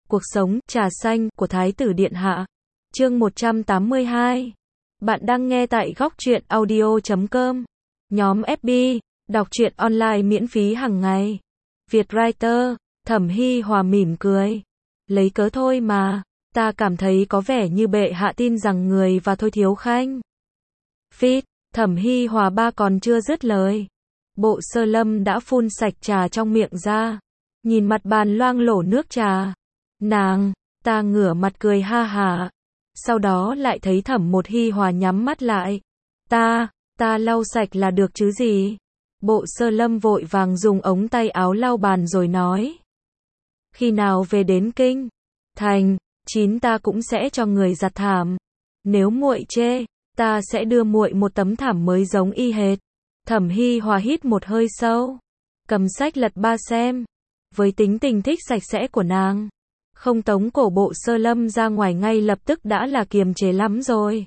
Cuộc sống, trà xanh, của Thái tử Điện Hạ. Chương 182. Bạn đang nghe tại góc truyện audio.com. Nhóm FB, đọc truyện online miễn phí hàng ngày. Vietwriter, Thẩm Hi Hòa mỉm cười. Lấy cớ thôi mà, ta cảm thấy có vẻ như bệ hạ tin rằng người và Thôi Thiếu Khanh. Phít, Thẩm Hi Hòa ba còn chưa dứt lời. Bộ Sơ Lâm đã phun sạch trà trong miệng ra. Nhìn mặt bàn loang lổ nước trà. Ta ngửa mặt cười ha hả. Sau đó lại thấy Thẩm Một Hi Hòa nhắm mắt lại. Ta lau sạch là được chứ gì. Bộ Sơ Lâm vội vàng dùng ống tay áo lau bàn rồi nói. Khi nào về đến kinh thành, ta cũng sẽ cho người giặt thảm. Nếu muội chê, ta sẽ đưa muội một tấm thảm mới giống y hệt. Thẩm Hi Hòa hít một hơi sâu, cầm sách lật ba xem. Với tính tình thích sạch sẽ của nàng, không tống cổ Bộ Sơ Lâm ra ngoài ngay lập tức đã là kiềm chế lắm rồi.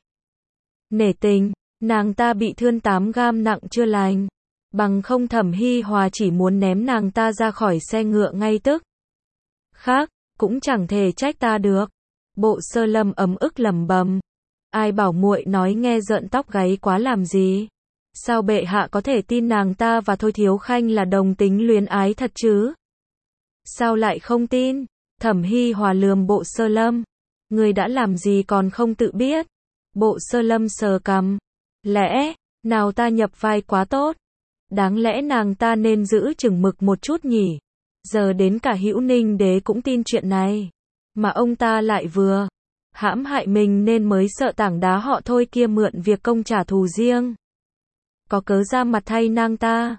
Nể tình, nàng ta bị thương 8 gam nặng chưa lành. Bằng không Thẩm Hi Hòa chỉ muốn ném nàng ta ra khỏi xe ngựa ngay tức khắc, cũng chẳng thể trách ta được. Bộ Sơ Lâm ấm ức lẩm bẩm. Ai bảo muội nói nghe rợn tóc gáy quá làm gì? Sao bệ hạ có thể tin nàng ta và Thôi Thiếu Khanh là đồng tính luyến ái thật chứ? Sao lại không tin? Thẩm Hi Hòa lườm Bộ Sơ Lâm. Người đã làm gì còn không tự biết? Bộ Sơ Lâm sờ cằm. Lẽ nào ta nhập vai quá tốt? Đáng lẽ nàng ta nên giữ chừng mực một chút nhỉ? Giờ đến cả Hữu Ninh Đế cũng tin chuyện này. Mà ông ta lại vừa hãm hại mình nên mới sợ tảng đá họ Thôi kia mượn việc công trả thù riêng. Có cớ ra mặt thay nàng ta.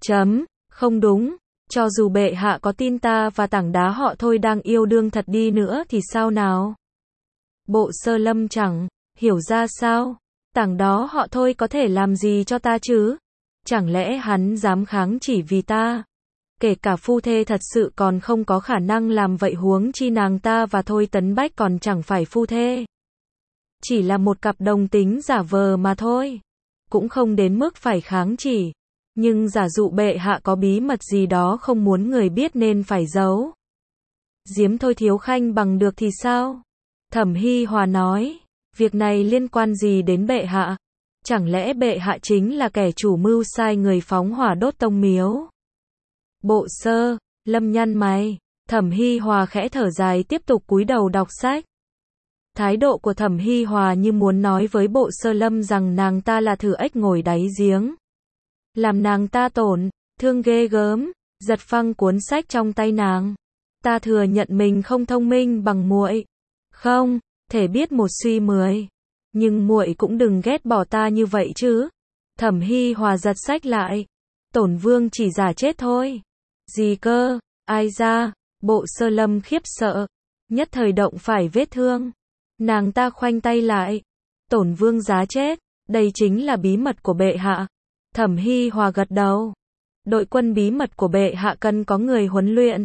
Không đúng. Cho dù bệ hạ có tin ta và tảng đá họ Thôi đang yêu đương thật đi nữa thì sao nào? Bộ Sơ Lâm chẳng hiểu ra sao. Tảng đó họ Thôi có thể làm gì cho ta chứ? Chẳng lẽ hắn dám kháng chỉ vì ta? Kể cả phu thê thật sự còn không có khả năng làm vậy huống chi nàng ta và Thôi Tấn Bách còn chẳng phải phu thê. Chỉ là một cặp đồng tính giả vờ mà thôi. Cũng không đến mức phải kháng chỉ. Nhưng giả dụ bệ hạ có bí mật gì đó không muốn người biết nên phải giấu. Giếm Thôi Thiếu Khanh bằng được thì sao? Thẩm Hi Hòa nói. Việc này liên quan gì đến bệ hạ? Chẳng lẽ bệ hạ chính là kẻ chủ mưu sai người phóng hỏa đốt tông miếu? Bộ Sơ Lâm nhăn mày. Thẩm Hi Hòa khẽ thở dài tiếp tục cúi đầu đọc sách. Thái độ của Thẩm Hi Hòa như muốn nói với Bộ Sơ Lâm rằng nàng ta là thử ếch ngồi đáy giếng. Làm nàng ta tổn thương ghê gớm, giật phăng cuốn sách trong tay nàng. Ta thừa nhận mình không thông minh bằng muội. Không thể biết một suy 10. Nhưng muội cũng đừng ghét bỏ ta như vậy chứ. Thẩm Hi Hòa giật sách lại. Tổn Vương chỉ giả chết thôi. Gì cơ? Ai ra? Bộ Sơ Lâm khiếp sợ. Nhất thời động phải vết thương. Nàng ta khoanh tay lại. Tổn Vương giá chết. Đây chính là bí mật của bệ hạ. Thẩm Hi Hòa gật đầu. Đội quân bí mật của bệ hạ cần có người huấn luyện.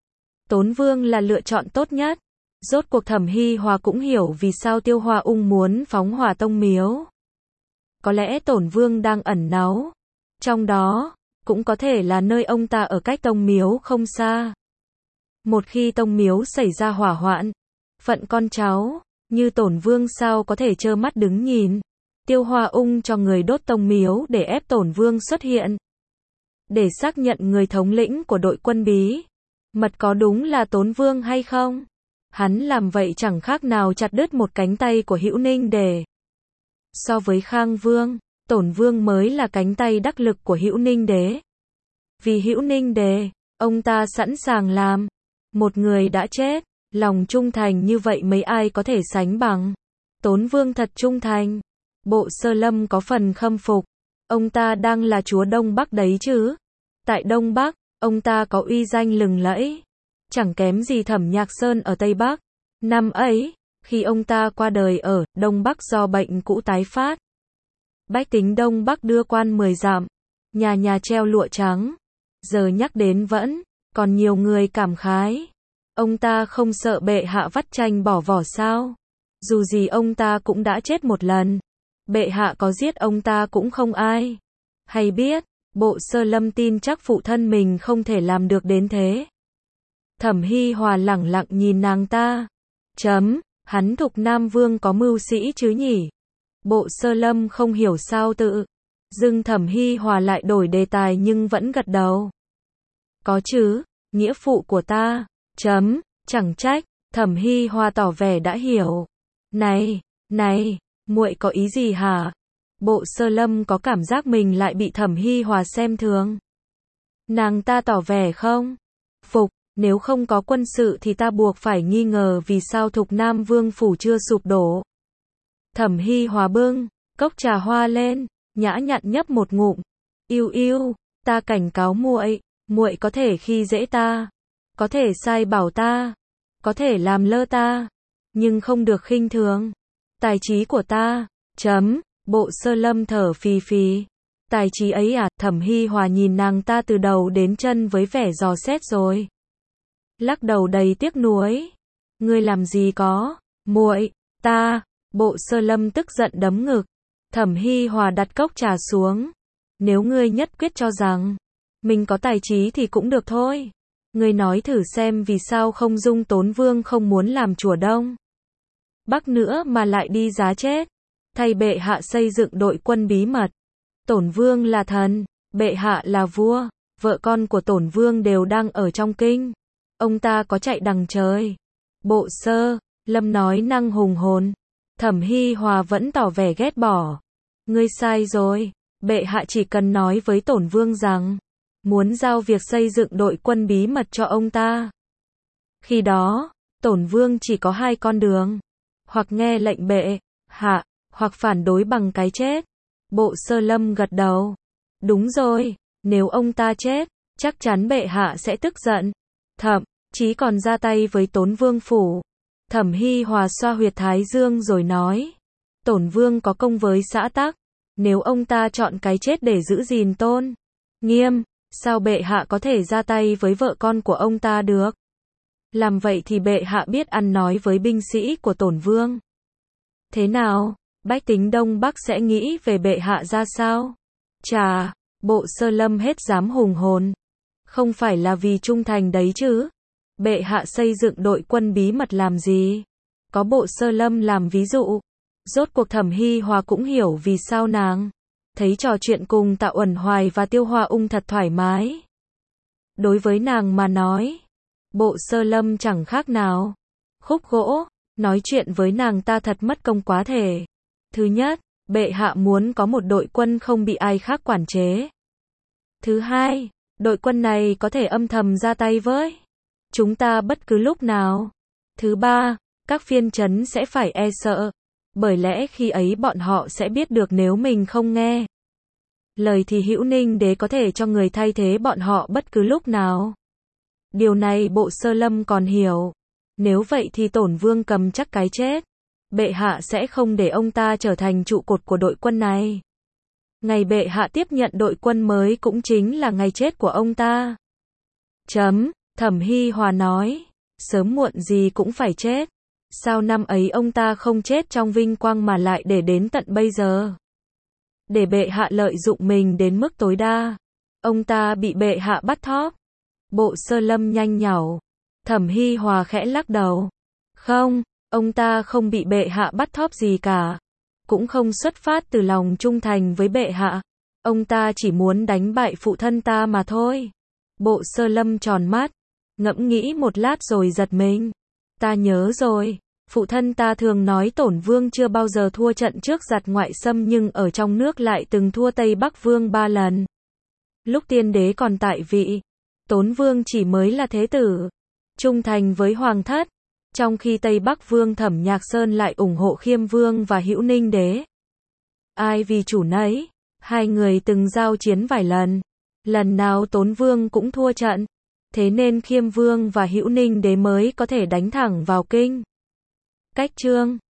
Tốn Vương là lựa chọn tốt nhất. Rốt cuộc Thẩm Hi Hòa cũng hiểu vì sao Tiêu Hoa Ung muốn phóng hỏa tông miếu. Có lẽ Tổn Vương đang ẩn náu. Trong đó, cũng có thể là nơi ông ta ở cách tông miếu không xa. Một khi tông miếu xảy ra hỏa hoạn, phận con cháu, như Tổn Vương sao có thể trơ mắt đứng nhìn. Tiêu Hoa Ung cho người đốt tông miếu để ép Tổn Vương xuất hiện. Để xác nhận người thống lĩnh của đội quân bí mật có đúng là Tốn Vương hay không. Hắn làm vậy chẳng khác nào chặt đứt một cánh tay của Hữu Ninh Đế. So với Khang Vương, Tổn Vương mới là cánh tay đắc lực của Hữu Ninh Đế. Vì Hữu Ninh Đế, ông ta sẵn sàng làm. Một người đã chết, lòng trung thành như vậy mấy ai có thể sánh bằng. Tốn Vương thật trung thành. Bộ Sơ Lâm có phần khâm phục. Ông ta đang là chúa Đông Bắc đấy chứ. Tại Đông Bắc, ông ta có uy danh lừng lẫy. Chẳng kém gì Thẩm Nhạc Sơn ở Tây Bắc. Năm ấy, khi ông ta qua đời ở Đông Bắc do bệnh cũ tái phát. Bách tính Đông Bắc đưa quan 10 dặm. Nhà nhà treo lụa trắng. Giờ nhắc đến vẫn còn nhiều người cảm khái. Ông ta không sợ bệ hạ vắt chanh bỏ vỏ sao? Dù gì ông ta cũng đã chết một lần. Bệ hạ có giết ông ta cũng không ai hay biết. Bộ Sơ Lâm tin chắc phụ thân mình không thể làm được đến thế. Thẩm Hi Hòa lẳng lặng nhìn nàng ta. Hắn Thục Nam Vương có mưu sĩ chứ nhỉ? Bộ Sơ Lâm không hiểu sao tự dưng Thẩm Hi Hòa lại đổi đề tài nhưng vẫn gật đầu. Có chứ, nghĩa phụ của ta. Chẳng trách. Thẩm Hi Hòa tỏ vẻ đã hiểu. Này, muội có ý gì hả? Bộ Sơ Lâm có cảm giác mình lại bị Thẩm Hi Hòa xem thường. Nàng ta tỏ vẻ không phục, nếu không có quân sự thì ta buộc phải nghi ngờ vì sao Thục Nam Vương phủ chưa sụp đổ. Thẩm Hi Hòa bưng cốc trà hoa lên, nhã nhặn nhấp một ngụm. Yêu, ta cảnh cáo muội có thể khi dễ ta, có thể sai bảo ta, có thể làm lơ ta, nhưng không được khinh thường tài trí của ta. Bộ Sơ Lâm thở phì phì. Tài trí ấy à? Thẩm Hi Hòa nhìn nàng ta từ đầu đến chân với vẻ dò xét rồi lắc đầu đầy tiếc nuối. Ngươi làm gì có, muội, ta. Bộ Sơ Lâm tức giận đấm ngực. Thẩm Hi Hòa đặt cốc trà xuống. Nếu ngươi nhất quyết cho rằng mình có tài trí thì cũng được thôi. Ngươi nói thử xem vì sao không dung Tốn Vương không muốn làm chùa Đông Bắc nữa mà lại đi giá chết, thay bệ hạ xây dựng đội quân bí mật. Tổn Vương là thần, bệ hạ là vua, vợ con của Tổn Vương đều đang ở trong kinh. Ông ta có chạy đằng trời. Bộ Sơ Lâm nói năng hùng hồn. Thẩm Hi Hòa vẫn tỏ vẻ ghét bỏ. Ngươi sai rồi, bệ hạ chỉ cần nói với Tổn Vương rằng muốn giao việc xây dựng đội quân bí mật cho ông ta. Khi đó, Tổn Vương chỉ có hai con đường. Hoặc nghe lệnh bệ hạ, hoặc phản đối bằng cái chết. Bộ Sơ Lâm gật đầu. Đúng rồi, nếu ông ta chết, chắc chắn bệ hạ sẽ tức giận. Thậm chí còn ra tay với Tốn Vương phủ. Thẩm Hi Hòa xoa huyệt thái dương rồi nói. Tổn Vương có công với xã tắc. Nếu ông ta chọn cái chết để giữ gìn tôn nghiêm, sao bệ hạ có thể ra tay với vợ con của ông ta được? Làm vậy thì bệ hạ biết ăn nói với binh sĩ của Tổn Vương thế nào? Bách tính Đông Bắc sẽ nghĩ về bệ hạ ra sao? Chà, Bộ Sơ Lâm hết dám hùng hồn. Không phải là vì trung thành đấy chứ? Bệ hạ xây dựng đội quân bí mật làm gì? Có Bộ Sơ Lâm làm ví dụ. Rốt cuộc Thẩm Hi Hòa cũng hiểu vì sao nàng thấy trò chuyện cùng Tạ Uẩn Hoài và Tiêu Hoa Ung thật thoải mái. Đối với nàng mà nói, Bộ Sơ Lâm chẳng khác nào khúc gỗ, nói chuyện với nàng ta thật mất công quá thể. Thứ nhất, bệ hạ muốn có một đội quân không bị ai khác quản chế. Thứ hai, đội quân này có thể âm thầm ra tay với chúng ta bất cứ lúc nào. Thứ ba, các phiên trấn sẽ phải e sợ, bởi lẽ khi ấy bọn họ sẽ biết được nếu mình không nghe lời thì Hữu Ninh Đế có thể cho người thay thế bọn họ bất cứ lúc nào. Điều này Bộ Sơ Lâm còn hiểu. Nếu vậy thì Tổn Vương cầm chắc cái chết. Bệ hạ sẽ không để ông ta trở thành trụ cột của đội quân này. Ngày bệ hạ tiếp nhận đội quân mới cũng chính là ngày chết của ông ta. Thẩm Hi Hòa nói. Sớm muộn gì cũng phải chết. Sao năm ấy ông ta không chết trong vinh quang mà lại để đến tận bây giờ? Để bệ hạ lợi dụng mình đến mức tối đa. Ông ta bị bệ hạ bắt thóp. Bộ Sơ Lâm nhanh nhảu. Thẩm Hi Hòa khẽ lắc đầu. Không, ông ta không bị bệ hạ bắt thóp gì cả. Cũng không xuất phát từ lòng trung thành với bệ hạ. Ông ta chỉ muốn đánh bại phụ thân ta mà thôi. Bộ Sơ Lâm tròn mắt, ngẫm nghĩ một lát rồi giật mình. Ta nhớ rồi, phụ thân ta thường nói Tổn Vương chưa bao giờ thua trận trước giặc ngoại xâm nhưng ở trong nước lại từng thua Tây Bắc Vương 3 lần. Lúc tiên đế còn tại vị, Tốn Vương chỉ mới là thế tử, trung thành với hoàng thất, trong khi Tây Bắc Vương Thẩm Nhạc Sơn lại ủng hộ Khiêm Vương và Hữu Ninh Đế. Ai vì chủ nấy, hai người từng giao chiến vài lần, lần nào Tốn Vương cũng thua trận, thế nên Khiêm Vương và Hữu Ninh Đế mới có thể đánh thẳng vào kinh. Cách chương